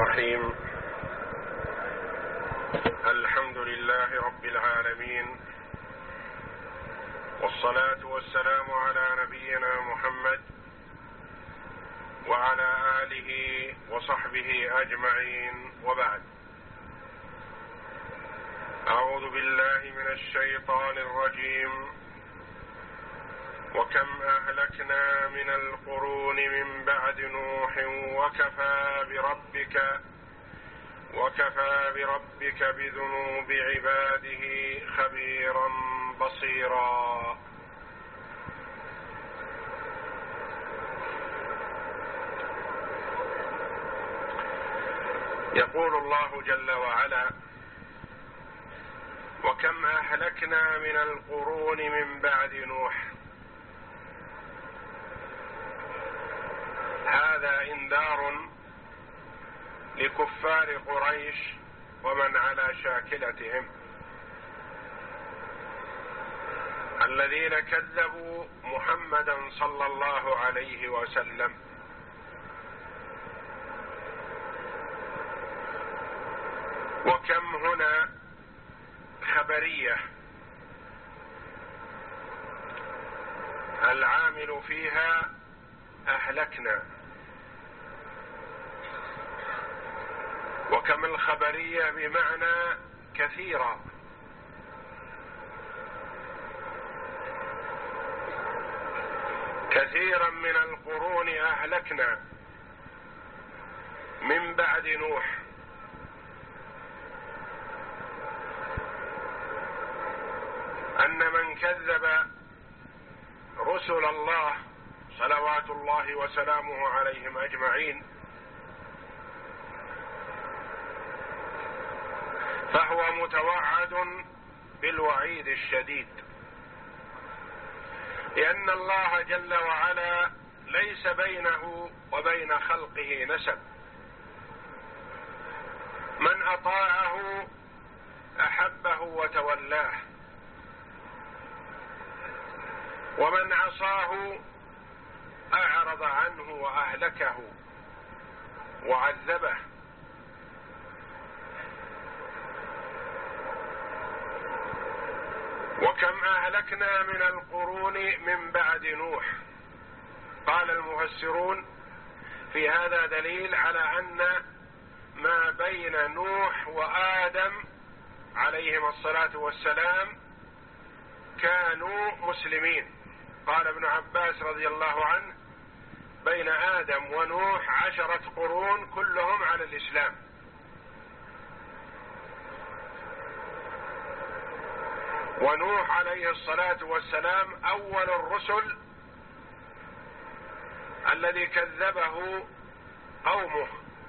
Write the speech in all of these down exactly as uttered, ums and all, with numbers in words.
الرحيم. الحمد لله رب العالمين، والصلاة والسلام على نبينا محمد وعلى آله وصحبه أجمعين، وبعد. أعوذ بالله من الشيطان الرجيم. وكم أهلكنا من القرون من بعد نوح وكفى بربك وكفى بربك بذنوب عباده خبيرا بصيرا. يقول الله جل وعلا: وكم أهلكنا من القرون من بعد نوح. هذا إنذار لكفار قريش ومن على شاكلتهم الذين كذبوا محمدا صلى الله عليه وسلم. وكم هنا خبرية العامل فيها أهلكنا، وكم الخبرية بمعنى كثيرا. كثيرا من القرون أهلكنا من بعد نوح. أن من كذب رسل الله صلوات الله وسلامه عليهم أجمعين فهو متوعد بالوعيد الشديد، لأن الله جل وعلا ليس بينه وبين خلقه نسب. من أطاعه أحبه وتولاه، ومن عصاه أعرض عنه وأهلكه وعذبه. وكم أهلكنا من القرون من بعد نوح. قال المفسرون: في هذا دليل على أن ما بين نوح وآدم عليهما الصلاة والسلام كانوا مسلمين. قال ابن عباس رضي الله عنه: بين آدم ونوح عشرة قرون كلهم على الإسلام. ونوح عليه الصلاة والسلام أول الرسل الذي كذبه قومه.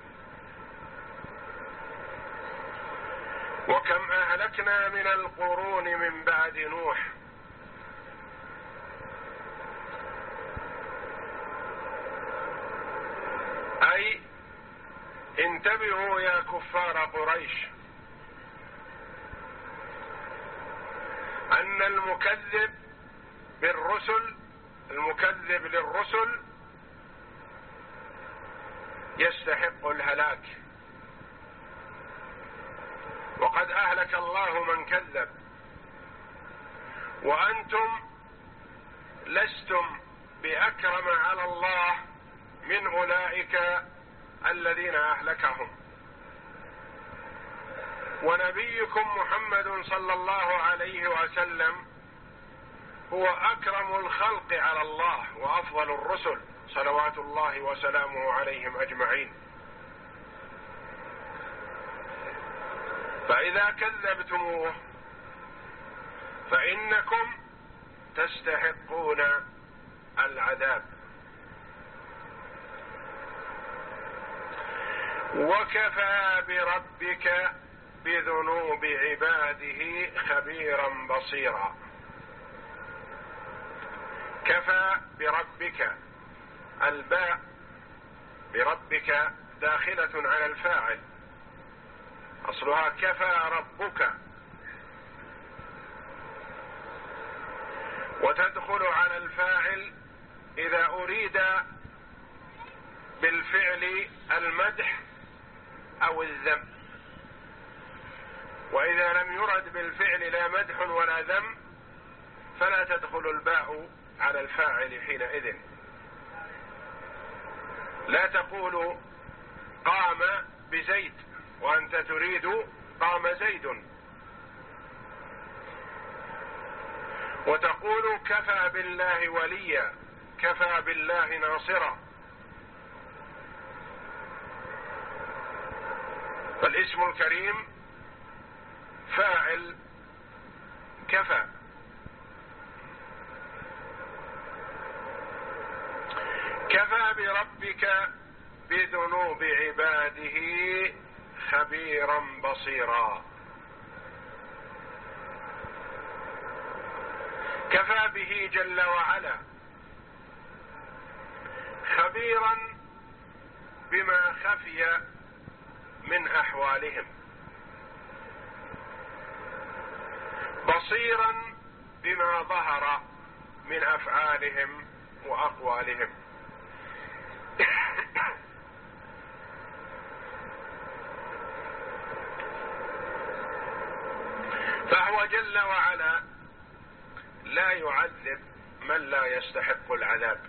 وكم أهلكنا من القرون من بعد نوح. أي انتبهوا يا كفار قريش، أن المكذب بالرسل المكذب للرسل يستحق الهلاك. وقد أهلك الله من كذب، وأنتم لستم بأكرم على الله من أولئك الذين أهلكهم. ونبيكم محمد صلى الله عليه وسلم هو أكرم الخلق على الله وأفضل الرسل صلوات الله وسلامه عليهم أجمعين. فإذا كذبتموه فإنكم تستحقون العذاب. وكفى بربك بذنوب عباده خبيرا بصيرا. كفى بربك، الباء بربك داخلة على الفاعل، أصلها كفى ربك، وتدخل على الفاعل إذا أريد بالفعل المدح أو الذم. وإذا لم يرد بالفعل لا مدح ولا ذم فلا تدخل الباء على الفاعل حينئذ. لا تقول قام بزيد وأنت تريد قام زيد، وتقول كفى بالله وليا، كفى بالله ناصرا. فالاسم الكريم فاعل كفى. كفى بربك بذنوب عباده خبيرا بصيرا. كفى به جل وعلا خبيرا بما خفي من أحوالهم، بصيرا بما ظهر من أفعالهم وأقوالهم. فهو جل وعلا لا يعذب من لا يستحق العذاب،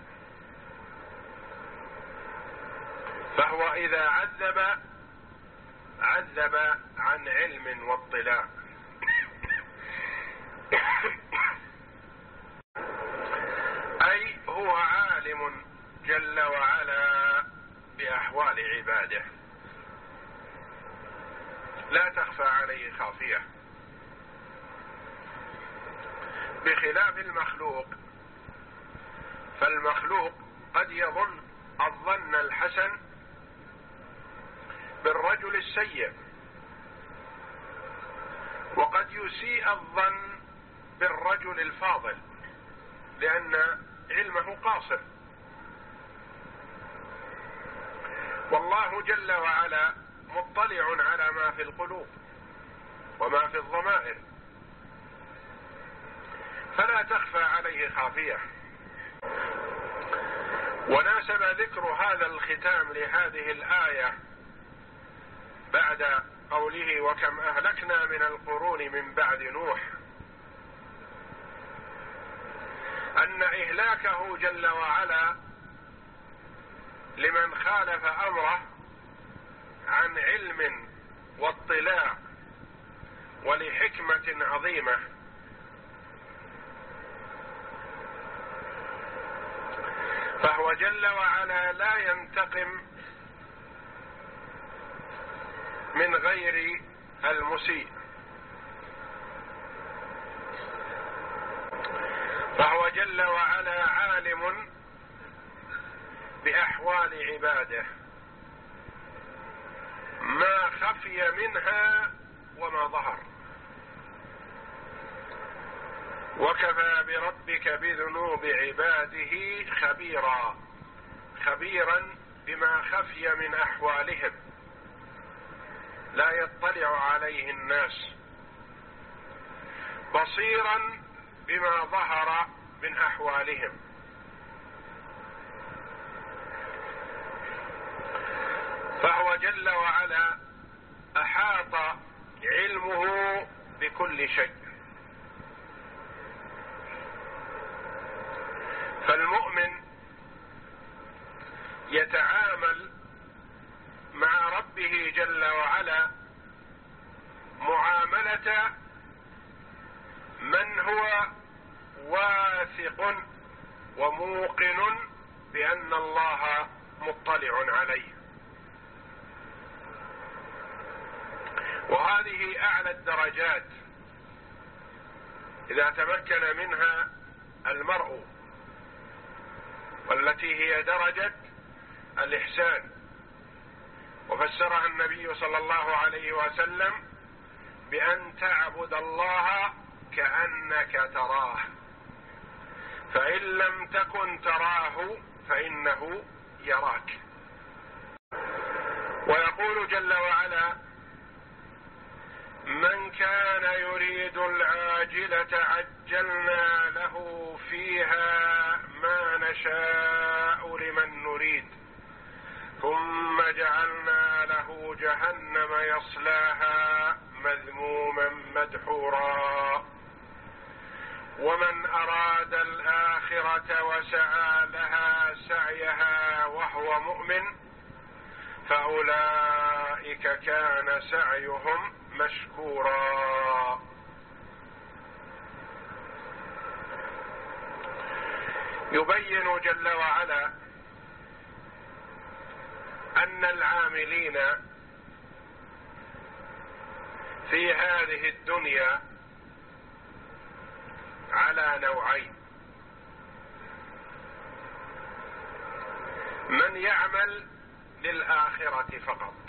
فهو إذا عذب عذب عن علم واطلاع. أي هو عالم جل وعلا بأحوال عباده، لا تخفى عليه خافية، بخلاف المخلوق. فالمخلوق قد يظن الظن الحسن بالرجل السيء، وقد يسيء الظن بالرجل الفاضل لأن علمه قاصر. والله جل وعلا مطلع على ما في القلوب وما في الضمائر، فلا تخفى عليه خافية. وناسب ذكر هذا الختام لهذه الآية بعد قوله وكم أهلكنا من القرون من بعد نوح، أن إهلاكه جل وعلا لمن خالف أمره عن علم واطلاع ولحكمة عظيمة. فهو جل وعلا لا ينتقم من غير المسيء، فهو جل وعلا عالم بأحوال عباده ما خفي منها وما ظهر. وكفى بربك بذنوب عباده خبيرا، خبيرا بما خفي من أحوالهم لا يطلع عليه الناس، بصيرا بما ظهر من أحوالهم. فهو جل وعلا أحاط علمه بكل شيء. فالمؤمن يتعامل مع ربه جل وعلا معاملة من هو واثق وموقن بأن الله مطلع عليه، وهذه أعلى الدرجات إذا تمكن منها المرء، والتي هي درجة الإحسان. وفسرها النبي صلى الله عليه وسلم بأن تعبد الله كأنك تراه، فإن لم تكن تراه فإنه يراك. ويقول جل وعلا من كان يريد العاجلة عجلنا له فيها ما نشاء لمن نريد ثم جعلنا له له جهنم يصلاها مذموما مدحورا. ومن أراد الآخرة وسعى لها سعيها وهو مؤمن فأولئك كان سعيهم مشكورا. يبين جل وعلا أن العاملين في هذه الدنيا على نوعين: من يعمل للآخرة فقط